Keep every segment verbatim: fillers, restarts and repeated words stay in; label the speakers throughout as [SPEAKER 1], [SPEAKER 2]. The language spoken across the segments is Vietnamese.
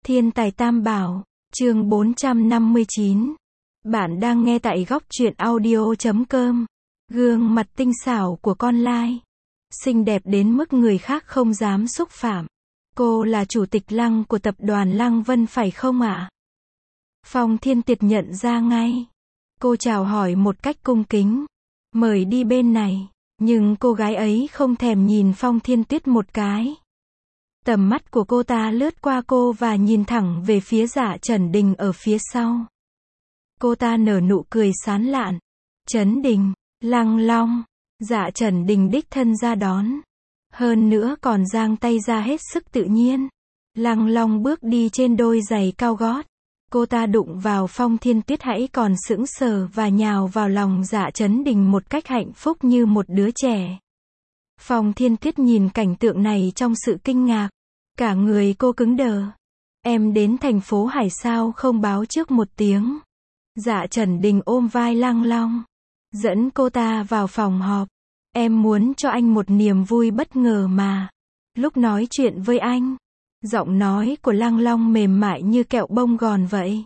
[SPEAKER 1] Thiên tài tam bảo, chương bốn trăm năm mươi chín. Bạn đang nghe tại góc truyện audio chấm com. Gương mặt tinh xảo của con Lai. Xinh đẹp đến mức người khác không dám xúc phạm. Cô là chủ tịch Lăng của tập đoàn Lăng Vân phải không ạ? Phong Thiên Tuyệt nhận ra ngay. Cô chào hỏi một cách cung kính. Mời đi bên này. Nhưng cô gái ấy không thèm nhìn Phong Thiên Tuyết một cái. Tầm mắt của cô ta lướt qua cô và nhìn thẳng về phía Dạ Trần Đình ở phía sau. Cô ta nở nụ cười sán lạn. Trấn Đình, Lăng Long. Dạ Trần Đình đích thân ra đón. Hơn nữa còn giang tay ra hết sức tự nhiên. Lăng Long bước đi trên đôi giày cao gót. Cô ta đụng vào Phong Thiên Tuyết hãy còn sững sờ và nhào vào lòng Dạ Trấn Đình một cách hạnh phúc như một đứa trẻ. Phong Thiên Tuyết nhìn cảnh tượng này trong sự kinh ngạc. Cả người cô cứng đờ. Em đến thành phố Hải sao không báo trước một tiếng. Dạ Trần Đình ôm vai Lăng Long. Dẫn cô ta vào phòng họp. Em muốn cho anh một niềm vui bất ngờ mà. Lúc nói chuyện với anh. Giọng nói của Lăng Long mềm mại như kẹo bông gòn vậy.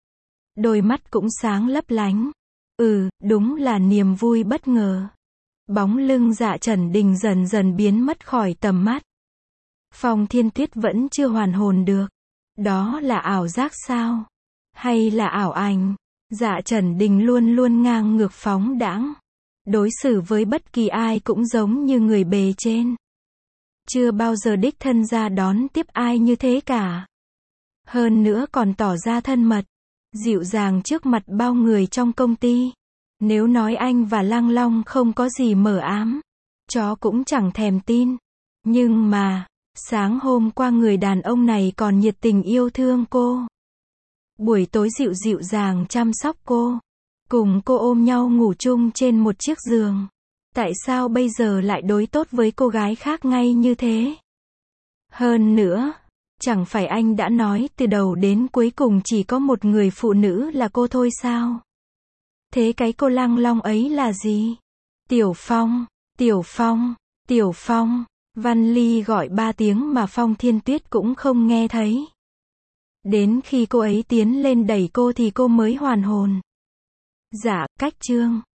[SPEAKER 1] Đôi mắt cũng sáng lấp lánh. Ừ, đúng là niềm vui bất ngờ. Bóng lưng Dạ Trần Đình dần dần biến mất khỏi tầm mắt. Phong Thiên Tuyết vẫn chưa hoàn hồn được. Đó là ảo giác sao? Hay là ảo ảnh? Dạ Trần Đình luôn luôn ngang ngược phóng đãng. Đối xử với bất kỳ ai cũng giống như người bề trên. Chưa bao giờ đích thân ra đón tiếp ai như thế cả. Hơn nữa còn tỏ ra thân mật, dịu dàng trước mặt bao người trong công ty. Nếu nói anh và Lăng Long không có gì mờ ám, chó cũng chẳng thèm tin. Nhưng mà, sáng hôm qua người đàn ông này còn nhiệt tình yêu thương cô. Buổi tối dịu dịu dàng chăm sóc cô. Cùng cô ôm nhau ngủ chung trên một chiếc giường. Tại sao bây giờ lại đối tốt với cô gái khác ngay như thế? Hơn nữa, chẳng phải anh đã nói từ đầu đến cuối cùng chỉ có một người phụ nữ là cô thôi sao? Thế cái cô Lăng Long ấy là gì? Tiểu Phong, Tiểu Phong, Tiểu Phong. Văn Ly gọi ba tiếng mà Phong Thiên Tuyết cũng không nghe thấy. Đến khi cô ấy tiến lên đẩy cô thì cô mới hoàn hồn. Dạ, cách chương.